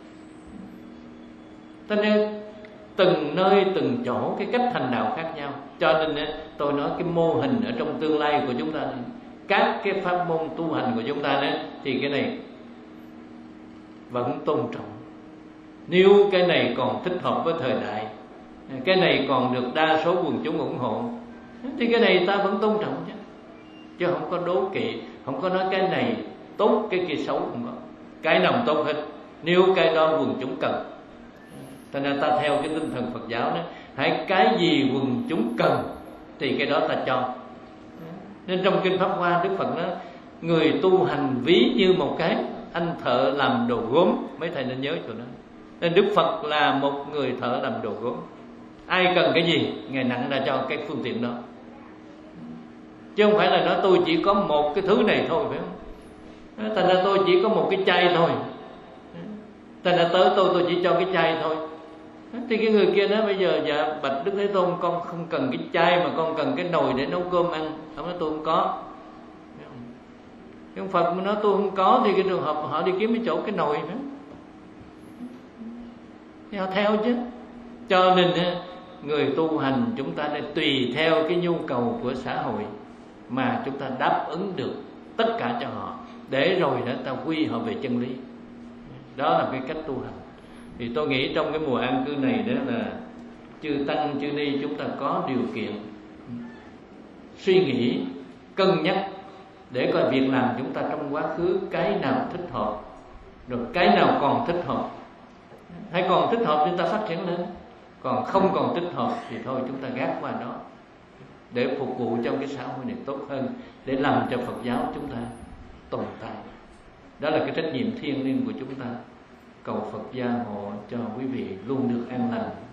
Cho nên từng nơi từng chỗ cái cách thành đạo khác nhau. Cho nên tôi nói cái mô hình ở trong tương lai của chúng ta, các cái pháp môn tu hành của chúng ta đó, thì cái này vẫn tôn trọng. Nếu cái này còn thích hợp với thời đại, cái này còn được đa số quần chúng ủng hộ, thì cái này ta vẫn tôn trọng chứ, chứ không có đố kỵ, không có nói cái này tốt cái kia xấu, không có. Cái nào tốt hết, nếu cái đó quần chúng cần. Cho nên ta theo cái tinh thần Phật giáo đó, hãy cái gì quần chúng cần thì cái đó ta cho. Nên trong kinh Pháp Hoa, Đức Phật nói người tu hành ví như một cái anh thợ làm đồ gốm. Mấy thầy nên nhớ chỗ đó. Nên Đức Phật là một người thợ làm đồ gốm. Ai cần cái gì, Ngài nặng ra cho cái phương tiện đó, chứ không phải là nói tôi chỉ có một cái thứ này thôi, phải không? Thành ra tôi chỉ có một cái chai thôi, thành ra tới tôi tôi chỉ cho cái chai thôi. Thì cái người kia nói bây giờ dạ bạch Đức Thế Tôn, con không cần cái chai mà con cần cái nồi để nấu cơm ăn. Ông nói tôi không có. Ông Phật nói tôi không có, thì cái trường hợp họ đi kiếm cái chỗ cái nồi đó, thì họ theo chứ. Cho nên người tu hành chúng ta nên tùy theo cái nhu cầu của xã hội mà chúng ta đáp ứng được tất cả cho họ, để rồi đó ta quy họ về chân lý. Đó là cái cách tu hành. Thì tôi nghĩ trong cái mùa an cư này đó là chư tăng chư ni chúng ta có điều kiện suy nghĩ, cân nhắc để coi việc làm chúng ta trong quá khứ cái nào thích hợp, rồi cái nào còn thích hợp. Hay còn thích hợp chúng ta phát triển lên, còn không còn thích hợp thì thôi chúng ta gác qua đó, để phục vụ trong cái xã hội này tốt hơn, để làm cho Phật giáo chúng ta tồn tại. Đó là cái trách nhiệm thiêng liêng của chúng ta. Cầu Phật gia hộ cho quý vị luôn được an lành,